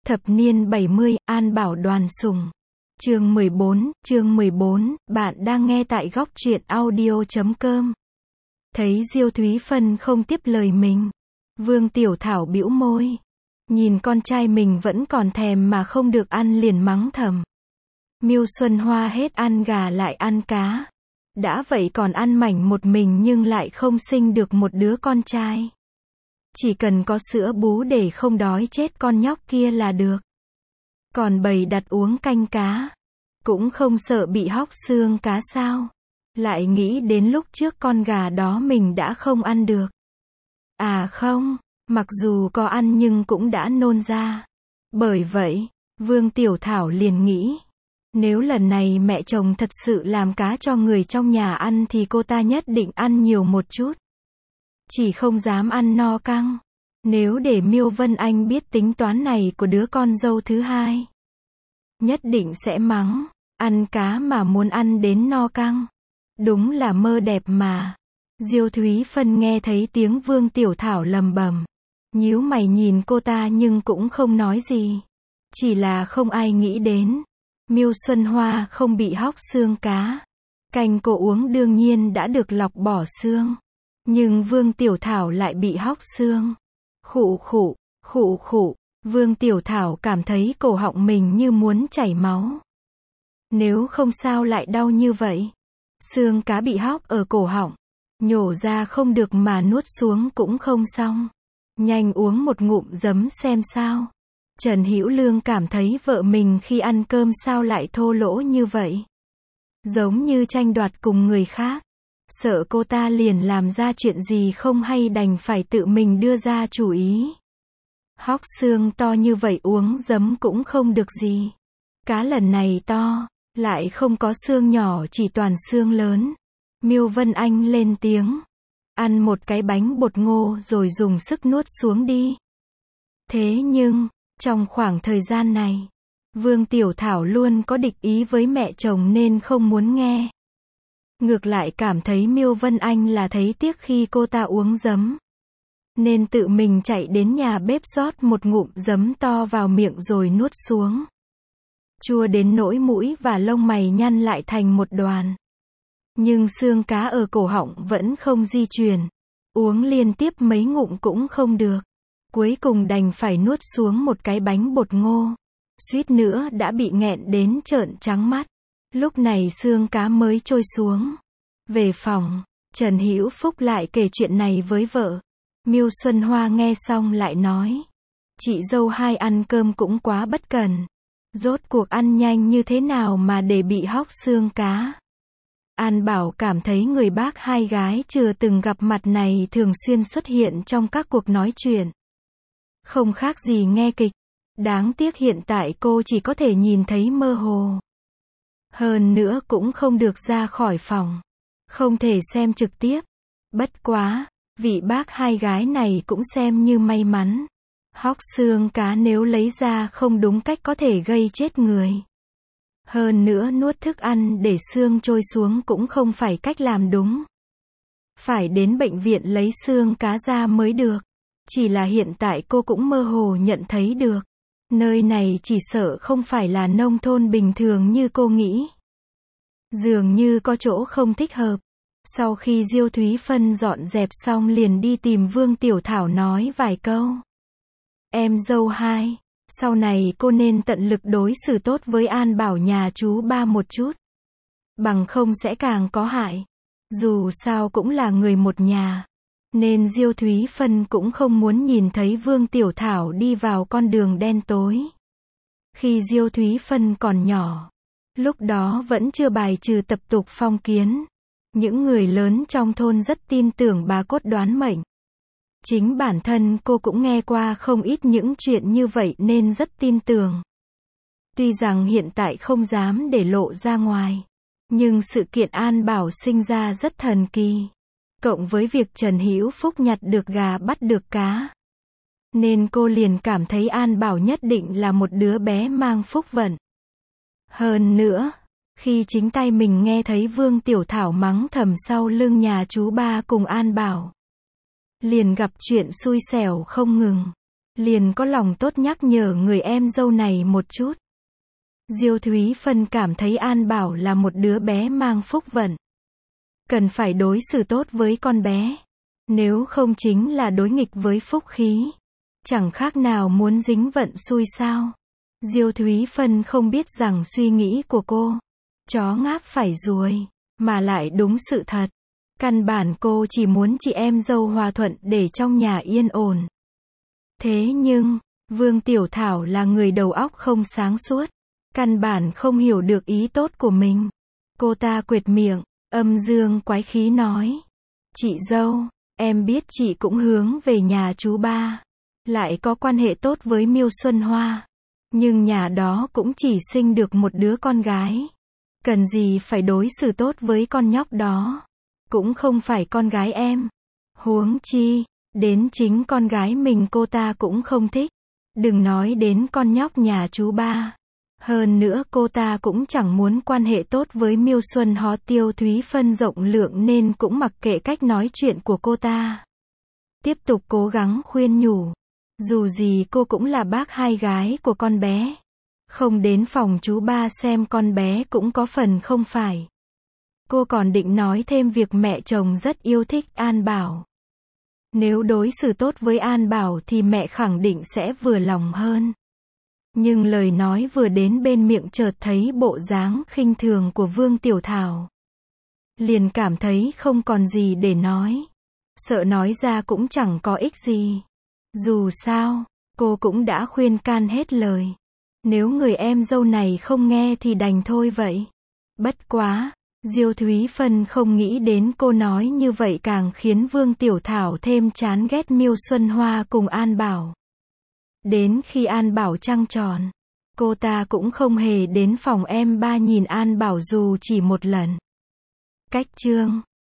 Thập niên 70, An Bảo Đoàn Sùng. Chương 14, bạn đang nghe tại góc truyện audio.com. Thấy Diêu Thúy Phân không tiếp lời mình, Vương Tiểu Thảo bĩu môi. Nhìn con trai mình vẫn còn thèm mà không được ăn liền mắng thầm. Miêu Xuân Hoa hết ăn gà lại ăn cá. Đã vậy còn ăn mảnh một mình nhưng lại không sinh được một đứa con trai. Chỉ cần có sữa bú để không đói chết con nhóc kia là được. Còn bày đặt uống canh cá, cũng không sợ bị hóc xương cá sao. Lại nghĩ đến lúc trước con gà đó mình đã không ăn được. À không, mặc dù có ăn nhưng cũng đã nôn ra. Bởi vậy, Vương Tiểu Thảo liền nghĩ, nếu lần này mẹ chồng thật sự làm cá cho người trong nhà ăn thì cô ta nhất định ăn nhiều một chút. Chỉ không dám ăn no căng. Nếu để Miêu Vân Anh biết tính toán này của đứa con dâu thứ hai, nhất định sẽ mắng, ăn cá mà muốn ăn đến no căng. Đúng là mơ đẹp mà. Diêu Thúy Phân nghe thấy tiếng Vương Tiểu Thảo lầm bầm, nhíu mày nhìn cô ta nhưng cũng không nói gì. Chỉ là không ai nghĩ đến, Miêu Xuân Hoa không bị hóc xương cá. Canh cô uống đương nhiên đã được lọc bỏ xương. Nhưng Vương Tiểu Thảo lại bị hóc xương. Khụ khụ, Vương Tiểu Thảo cảm thấy cổ họng mình như muốn chảy máu. Nếu không sao lại đau như vậy. Xương cá bị hóc ở cổ họng, nhổ ra không được mà nuốt xuống cũng không xong. Nhanh uống một ngụm giấm xem sao. Trần Hữu Lương cảm thấy vợ mình khi ăn cơm sao lại thô lỗ như vậy. Giống như tranh đoạt cùng người khác. Sợ cô ta liền làm ra chuyện gì không hay đành phải tự mình đưa ra chủ ý. Hóc xương to như vậy uống giấm cũng không được gì. Cá lần này to, lại không có xương nhỏ chỉ toàn xương lớn. Miêu Vân Anh lên tiếng. Ăn một cái bánh bột ngô rồi dùng sức nuốt xuống đi. Thế nhưng, trong khoảng thời gian này, Vương Tiểu Thảo luôn có địch ý với mẹ chồng nên không muốn nghe. Ngược lại cảm thấy Miêu Vân Anh là thấy tiếc khi cô ta uống giấm. Nên tự mình chạy đến nhà bếp rót một ngụm giấm to vào miệng rồi nuốt xuống. Chua đến nỗi mũi và lông mày nhăn lại thành một đoàn. Nhưng xương cá ở cổ họng vẫn không di chuyển. Uống liên tiếp mấy ngụm cũng không được. Cuối cùng đành phải nuốt xuống một cái bánh bột ngô. Suýt nữa đã bị nghẹn đến trợn trắng mắt. Lúc này xương cá mới trôi xuống. Về phòng, Trần Hữu Phúc lại kể chuyện này với vợ. Miêu Xuân Hoa nghe xong lại nói. Chị dâu hai ăn cơm cũng quá bất cần. Rốt cuộc ăn nhanh như thế nào mà để bị hóc xương cá. An Bảo cảm thấy người bác hai gái chưa từng gặp mặt này thường xuyên xuất hiện trong các cuộc nói chuyện. Không khác gì nghe kịch. Đáng tiếc hiện tại cô chỉ có thể nhìn thấy mơ hồ. Hơn nữa cũng không được ra khỏi phòng. Không thể xem trực tiếp. Bất quá, vị bác hai gái này cũng xem như may mắn. Hóc xương cá nếu lấy ra không đúng cách có thể gây chết người. Hơn nữa nuốt thức ăn để xương trôi xuống cũng không phải cách làm đúng. Phải đến bệnh viện lấy xương cá ra mới được. Chỉ là hiện tại cô cũng mơ hồ nhận thấy được. Nơi này chỉ sợ không phải là nông thôn bình thường như cô nghĩ. Dường như có chỗ không thích hợp. Sau khi Diêu Thúy Phân dọn dẹp xong liền đi tìm Vương Tiểu Thảo nói vài câu. Em dâu hai, sau này cô nên tận lực đối xử tốt với An Bảo nhà chú ba một chút. Bằng không sẽ càng có hại. Dù sao cũng là người một nhà. Nên Diêu Thúy Phân cũng không muốn nhìn thấy Vương Tiểu Thảo đi vào con đường đen tối. Khi Diêu Thúy Phân còn nhỏ, lúc đó vẫn chưa bài trừ tập tục phong kiến. Những người lớn trong thôn rất tin tưởng bà cốt đoán mệnh. Chính bản thân cô cũng nghe qua không ít những chuyện như vậy nên rất tin tưởng. Tuy rằng hiện tại không dám để lộ ra ngoài, nhưng sự kiện An Bảo sinh ra rất thần kỳ. Cộng với việc Trần Hữu Phúc nhặt được gà bắt được cá. Nên cô liền cảm thấy An Bảo nhất định là một đứa bé mang phúc vận. Hơn nữa, khi chính tay mình nghe thấy Vương Tiểu Thảo mắng thầm sau lưng nhà chú ba cùng An Bảo. Liền gặp chuyện xui xẻo không ngừng. liền có lòng tốt nhắc nhở người em dâu này một chút. Diêu Thúy Phân cảm thấy An Bảo là một đứa bé mang phúc vận. Cần phải đối xử tốt với con bé. Nếu không chính là đối nghịch với phúc khí. Chẳng khác nào muốn dính vận xui sao. Diêu Thúy Phân không biết rằng suy nghĩ của cô, chó ngáp phải ruồi, mà lại đúng sự thật. Căn bản cô chỉ muốn chị em dâu hòa thuận để trong nhà yên ổn. Thế nhưng, Vương Tiểu Thảo là người đầu óc không sáng suốt. Căn bản không hiểu được ý tốt của mình. Cô ta quệt miệng, âm dương quái khí nói. Chị dâu, em biết chị cũng hướng về nhà chú ba. Lại có quan hệ tốt với Miêu Xuân Hoa. Nhưng nhà đó cũng chỉ sinh được một đứa con gái. Cần gì phải đối xử tốt với con nhóc đó. Cũng không phải con gái em. Huống chi, đến chính con gái mình cô ta cũng không thích. Đừng nói đến con nhóc nhà chú ba. Hơn nữa cô ta cũng chẳng muốn quan hệ tốt với Miêu Xuân Hoa. Diêu Thúy Phân rộng lượng nên cũng mặc kệ cách nói chuyện của cô ta. Tiếp tục cố gắng khuyên nhủ. Dù gì cô cũng là bác hai gái của con bé. Không đến phòng chú ba xem con bé cũng có phần không phải. Cô còn định nói thêm việc mẹ chồng rất yêu thích An Bảo. Nếu đối xử tốt với An Bảo thì mẹ khẳng định sẽ vừa lòng hơn. Nhưng lời nói vừa đến bên miệng chợt thấy bộ dáng khinh thường của Vương Tiểu Thảo. Liền cảm thấy không còn gì để nói. Sợ nói ra cũng chẳng có ích gì. Dù sao, cô cũng đã khuyên can hết lời. Nếu người em dâu này không nghe thì đành thôi vậy. Bất quá, Diêu Thúy Phân không nghĩ đến cô nói như vậy càng khiến Vương Tiểu Thảo thêm chán ghét Miêu Xuân Hoa cùng An Bảo. Đến khi An Bảo trăng tròn, cô ta cũng không hề đến phòng em ba nhìn An Bảo dù chỉ một lần. Cách chương